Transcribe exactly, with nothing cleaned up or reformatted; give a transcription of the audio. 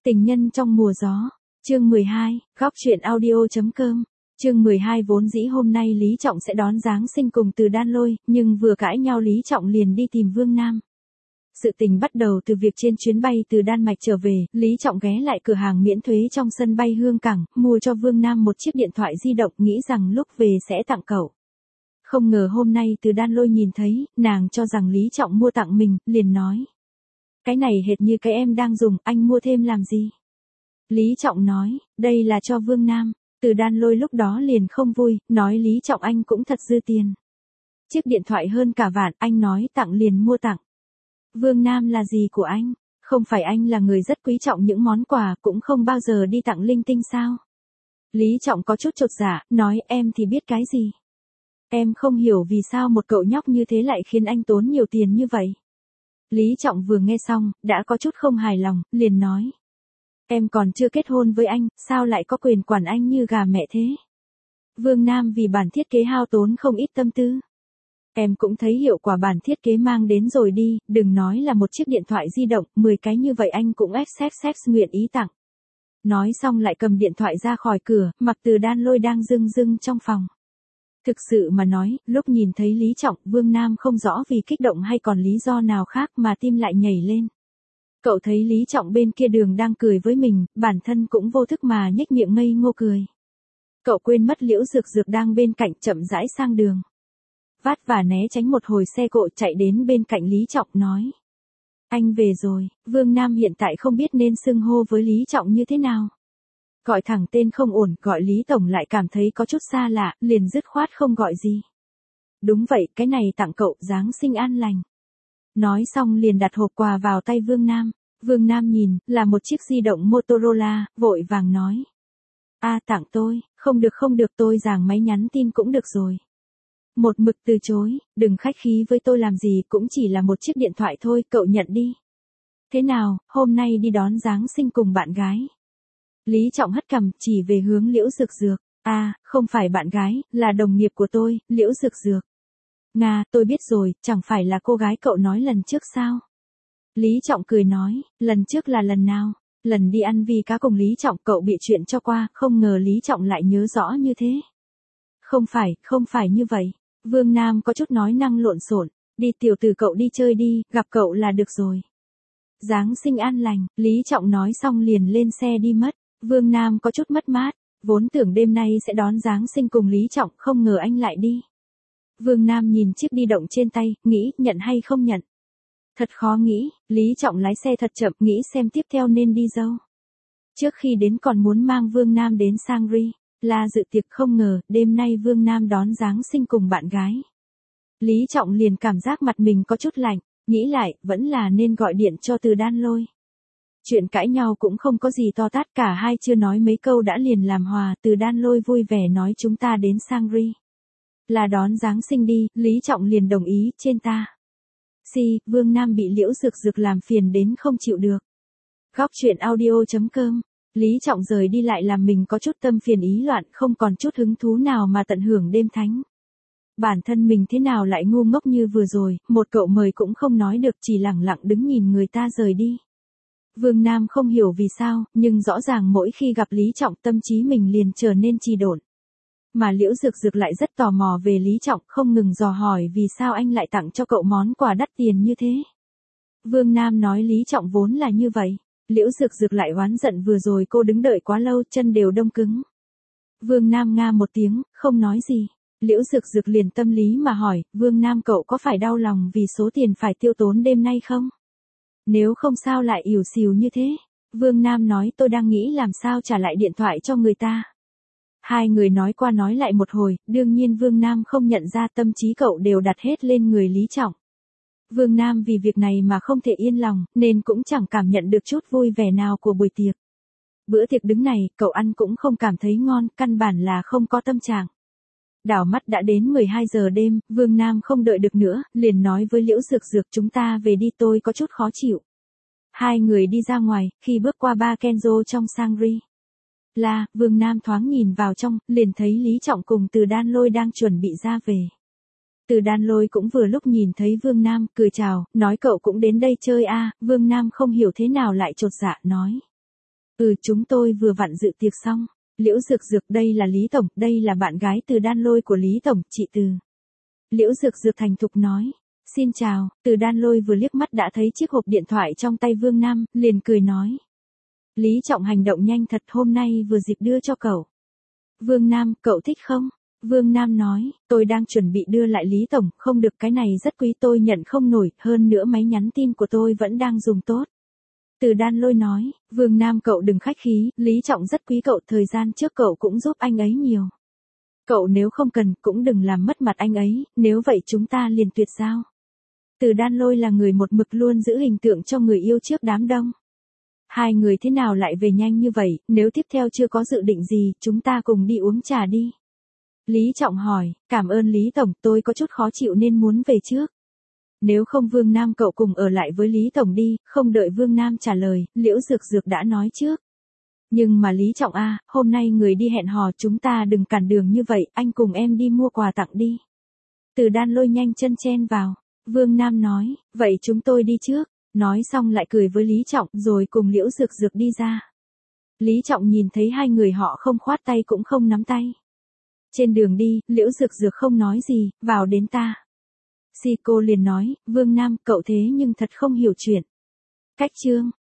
Tình nhân trong mùa gió, chương mười hai, góc truyện audio chấm com. Chương mười hai vốn dĩ hôm nay Lý Trọng sẽ đón Giáng sinh cùng Từ Đan Lôi, nhưng vừa cãi nhau Lý Trọng liền đi tìm Vương Nam. Sự tình bắt đầu từ việc trên chuyến bay từ Đan Mạch trở về, Lý Trọng ghé lại cửa hàng miễn thuế trong sân bay Hương Cảng, mua cho Vương Nam một chiếc điện thoại di động, nghĩ rằng lúc về sẽ tặng cậu. Không ngờ hôm nay Từ Đan Lôi nhìn thấy, nàng cho rằng Lý Trọng mua tặng mình, liền nói. Cái này hệt như cái em đang dùng, anh mua thêm làm gì? Lý Trọng nói, đây là cho Vương Nam. Từ Đan Lôi lúc đó liền không vui, nói Lý Trọng anh cũng thật dư tiền. Chiếc điện thoại hơn cả vạn, anh nói tặng liền mua tặng. Vương Nam là gì của anh? Không phải anh là người rất quý trọng những món quà, cũng không bao giờ đi tặng linh tinh sao? Lý Trọng có chút chột dạ, nói em thì biết cái gì? Em không hiểu vì sao một cậu nhóc như thế lại khiến anh tốn nhiều tiền như vậy. Lý Trọng vừa nghe xong, đã có chút không hài lòng, liền nói. Em còn chưa kết hôn với anh, sao lại có quyền quản anh như gà mẹ thế? Vương Nam vì bản thiết kế hao tốn không ít tâm tư. Em cũng thấy hiệu quả bản thiết kế mang đến rồi đi, đừng nói là một chiếc điện thoại di động, mười cái như vậy anh cũng xxx nguyện ý tặng. Nói xong lại cầm điện thoại ra khỏi cửa, mặc Từ Đan Lôi đang rưng rưng trong phòng. Thực sự mà nói, lúc nhìn thấy Lý Trọng, Vương Nam không rõ vì kích động hay còn lý do nào khác mà tim lại nhảy lên. Cậu thấy Lý Trọng bên kia đường đang cười với mình, bản thân cũng vô thức mà nhếch miệng ngây ngô cười. Cậu quên mất Liễu Dược Dược đang bên cạnh, chậm rãi sang đường. Vát và né tránh một hồi xe cộ, chạy đến bên cạnh Lý Trọng nói. Anh về rồi. Vương Nam hiện tại không biết nên xưng hô với Lý Trọng như thế nào. Gọi thẳng tên không ổn, gọi Lý Tổng lại cảm thấy có chút xa lạ, liền dứt khoát không gọi gì. Đúng vậy, cái này tặng cậu, Giáng sinh an lành. Nói xong liền đặt hộp quà vào tay Vương Nam. Vương Nam nhìn, là một chiếc di động Motorola, vội vàng nói. A à, tặng tôi, không được không được, tôi dàng máy nhắn tin cũng được rồi. Một mực từ chối, đừng khách khí với tôi làm gì, cũng chỉ là một chiếc điện thoại thôi, cậu nhận đi. Thế nào, hôm nay đi đón Giáng sinh cùng bạn gái. Lý Trọng hất cằm, chỉ về hướng Liễu Dược Dược. A, à, không phải bạn gái, là đồng nghiệp của tôi, Liễu Dược Dược. Nga, tôi biết rồi, chẳng phải là cô gái cậu nói lần trước sao? Lý Trọng cười nói, lần trước là lần nào? Lần đi ăn vi cá cùng Lý Trọng, cậu bị chuyện cho qua, không ngờ Lý Trọng lại nhớ rõ như thế. Không phải, không phải như vậy. Vương Nam có chút nói năng lộn xộn, đi tiểu tử cậu đi chơi đi, gặp cậu là được rồi. Giáng sinh an lành, Lý Trọng nói xong liền lên xe đi mất. Vương Nam có chút mất mát, vốn tưởng đêm nay sẽ đón Giáng sinh cùng Lý Trọng, không ngờ anh lại đi. Vương Nam nhìn chiếc di động trên tay, nghĩ nhận hay không nhận. Thật khó nghĩ, Lý Trọng lái xe thật chậm, nghĩ xem tiếp theo nên đi đâu. Trước khi đến còn muốn mang Vương Nam đến Sangri, là dự tiệc, không ngờ, đêm nay Vương Nam đón Giáng sinh cùng bạn gái. Lý Trọng liền cảm giác mặt mình có chút lạnh, nghĩ lại, vẫn là nên gọi điện cho Từ Đan Lôi. Chuyện cãi nhau cũng không có gì to tát, cả hai chưa nói mấy câu đã liền làm hòa. Từ Đan Lôi vui vẻ nói chúng ta đến Sangri. Là đón Giáng sinh đi, Lý Trọng liền đồng ý, trên ta. Si, Vương Nam bị Liễu Dược Dược làm phiền đến không chịu được. Góc truyện audio chấm com. Lý Trọng rời đi lại làm mình có chút tâm phiền ý loạn, không còn chút hứng thú nào mà tận hưởng đêm thánh. Bản thân mình thế nào lại ngu ngốc như vừa rồi, một cậu mời cũng không nói được, chỉ lẳng lặng đứng nhìn người ta rời đi. Vương Nam không hiểu vì sao, nhưng rõ ràng mỗi khi gặp Lý Trọng tâm trí mình liền trở nên trì độn. Mà Liễu Dược Dược lại rất tò mò về Lý Trọng, không ngừng dò hỏi vì sao anh lại tặng cho cậu món quà đắt tiền như thế. Vương Nam nói Lý Trọng vốn là như vậy. Liễu Dược Dược lại oán giận vừa rồi cô đứng đợi quá lâu, chân đều đông cứng. Vương Nam nga một tiếng, không nói gì. Liễu Dược Dược liền tâm lý mà hỏi, Vương Nam cậu có phải đau lòng vì số tiền phải tiêu tốn đêm nay không? Nếu không sao lại ỉu xìu như thế? Vương Nam nói tôi đang nghĩ làm sao trả lại điện thoại cho người ta. Hai người nói qua nói lại một hồi, đương nhiên Vương Nam không nhận ra tâm trí cậu đều đặt hết lên người Lý Trọng. Vương Nam vì việc này mà không thể yên lòng, nên cũng chẳng cảm nhận được chút vui vẻ nào của buổi tiệc. Bữa tiệc đứng này, cậu ăn cũng không cảm thấy ngon, căn bản là không có tâm trạng. Đảo mắt đã đến mười hai giờ đêm, Vương Nam không đợi được nữa, liền nói với Liễu Dược Dược chúng ta về đi, tôi có chút khó chịu. Hai người đi ra ngoài, khi bước qua bar Kenzo trong Sangri. Là, Vương Nam thoáng nhìn vào trong, liền thấy Lý Trọng cùng Từ Đan Lôi đang chuẩn bị ra về. Từ Đan Lôi cũng vừa lúc nhìn thấy Vương Nam, cười chào, nói cậu cũng đến đây chơi a. Vương Nam không hiểu thế nào lại chột dạ, nói. Ừ, chúng tôi vừa vặn dự tiệc xong. Liễu Dược Dược, đây là Lý Tổng, đây là bạn gái Từ Đan Lôi của Lý Tổng, chị Từ. Liễu Dược Dược thành thục nói. Xin chào. Từ Đan Lôi vừa liếc mắt đã thấy chiếc hộp điện thoại trong tay Vương Nam, liền cười nói. Lý Trọng hành động nhanh thật, hôm nay vừa dịp đưa cho cậu. Vương Nam, cậu thích không? Vương Nam nói, tôi đang chuẩn bị đưa lại Lý Tổng, không được, cái này rất quý, tôi nhận không nổi, hơn nữa máy nhắn tin của tôi vẫn đang dùng tốt. Từ Đan Lôi nói, Vương Nam cậu đừng khách khí, Lý Trọng rất quý cậu, thời gian trước cậu cũng giúp anh ấy nhiều. Cậu nếu không cần, cũng đừng làm mất mặt anh ấy, nếu vậy chúng ta liền tuyệt giao. Từ Đan Lôi là người một mực luôn giữ hình tượng cho người yêu trước đám đông. Hai người thế nào lại về nhanh như vậy, nếu tiếp theo chưa có dự định gì, chúng ta cùng đi uống trà đi. Lý Trọng hỏi, cảm ơn Lý Tổng, tôi có chút khó chịu nên muốn về trước. Nếu không Vương Nam cậu cùng ở lại với Lý Tổng đi, không đợi Vương Nam trả lời, Liễu Dược Dược đã nói trước. Nhưng mà Lý Trọng a, hôm nay người đi hẹn hò, chúng ta đừng cản đường như vậy, anh cùng em đi mua quà tặng đi. Từ Đan Lôi nhanh chân chen vào. Vương Nam nói, vậy chúng tôi đi trước. Nói xong lại cười với Lý Trọng rồi cùng Liễu Dược Dược đi ra. Lý Trọng nhìn thấy hai người họ không khoát tay cũng không nắm tay. Trên đường đi, Liễu Dược Dược không nói gì, vào đến ta. Si cô liền nói, Vương Nam, cậu thế nhưng thật không hiểu chuyện. Cách chương.